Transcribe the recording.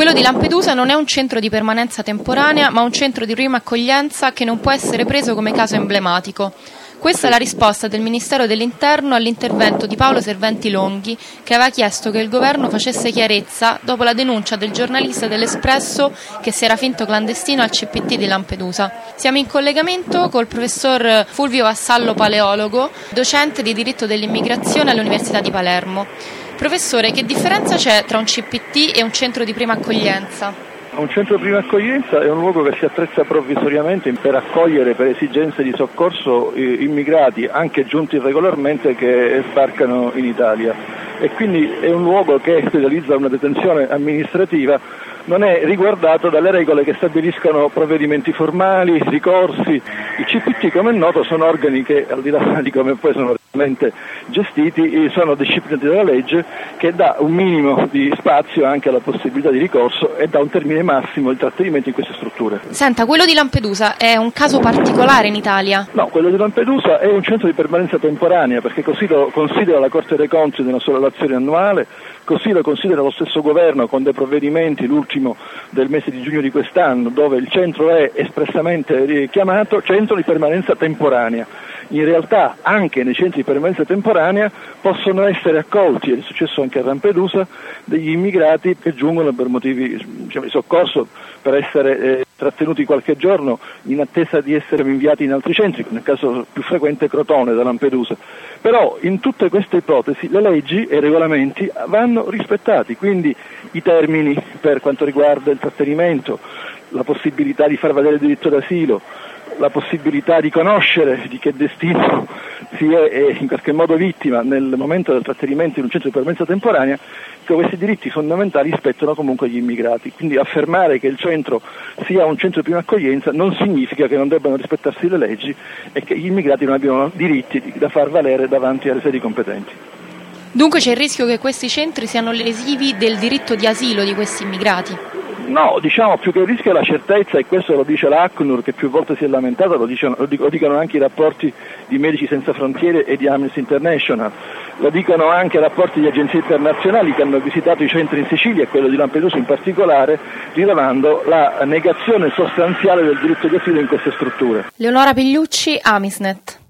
Quello di Lampedusa non è un centro di permanenza temporanea, ma un centro di prima accoglienza che non può essere preso come caso emblematico. Questa è la risposta del Ministero dell'Interno all'intervento di Paolo Serventi Longhi, che aveva chiesto che il governo facesse chiarezza dopo la denuncia del giornalista dell'Espresso che si era finto clandestino al CPT di Lampedusa. Siamo in collegamento col professor Fulvio Vassallo, paleologo, docente di diritto dell'immigrazione all'Università di Palermo. Professore, che differenza c'è tra un CPT e un centro di prima accoglienza? Un centro di prima accoglienza è un luogo che si attrezza provvisoriamente per accogliere per esigenze di soccorso immigrati, anche giunti irregolarmente, che sbarcano in Italia, e quindi è un luogo che realizza una detenzione amministrativa, non è riguardato dalle regole che stabiliscono provvedimenti formali, ricorsi. I CPT, come è noto, sono organi che, al di là di come poi sono realmente gestiti, sono disciplinati dalla legge, che dà un minimo di spazio anche alla possibilità di ricorso e dà un termine massimo di trattenimento in queste strutture. Senta, quello di Lampedusa è un caso particolare in Italia? No, quello di Lampedusa è un centro di permanenza temporanea, perché così lo considera la Corte dei Conti nella sua relazione annuale, così lo considera lo stesso governo con dei provvedimenti, l'ultimo del mese di giugno di quest'anno, dove il centro è espressamente chiamato centro di permanenza temporanea. In realtà anche nei centri di permanenza temporanea possono essere accolti, ed è successo anche a Lampedusa, degli immigrati che giungono per motivi di soccorso, per essere trattenuti qualche giorno in attesa di essere inviati in altri centri, nel caso più frequente Crotone da Lampedusa. Però in tutte queste ipotesi le leggi e i regolamenti vanno rispettati, quindi i termini per quanto riguarda il trattenimento, la possibilità di far valere il diritto d'asilo, la possibilità di conoscere di che destino si è in qualche modo vittima nel momento del trattenimento in un centro di permanenza temporanea, che questi diritti fondamentali spettano comunque agli immigrati. Quindi affermare che il centro sia un centro di prima accoglienza non significa che non debbano rispettarsi le leggi e che gli immigrati non abbiano diritti da far valere davanti alle sedi competenti. Dunque c'è il rischio che questi centri siano lesivi del diritto di asilo di questi immigrati? No, diciamo più che il rischio è la certezza, e questo lo dice l'ACNUR, che più volte si è lamentato, lo dicono anche i rapporti di Medici Senza Frontiere e di Amnesty International, lo dicono anche i rapporti di agenzie internazionali che hanno visitato i centri in Sicilia e quello di Lampedusa in particolare, rilevando la negazione sostanziale del diritto di asilo in queste strutture. Leonora Pigliucci, Amisnet.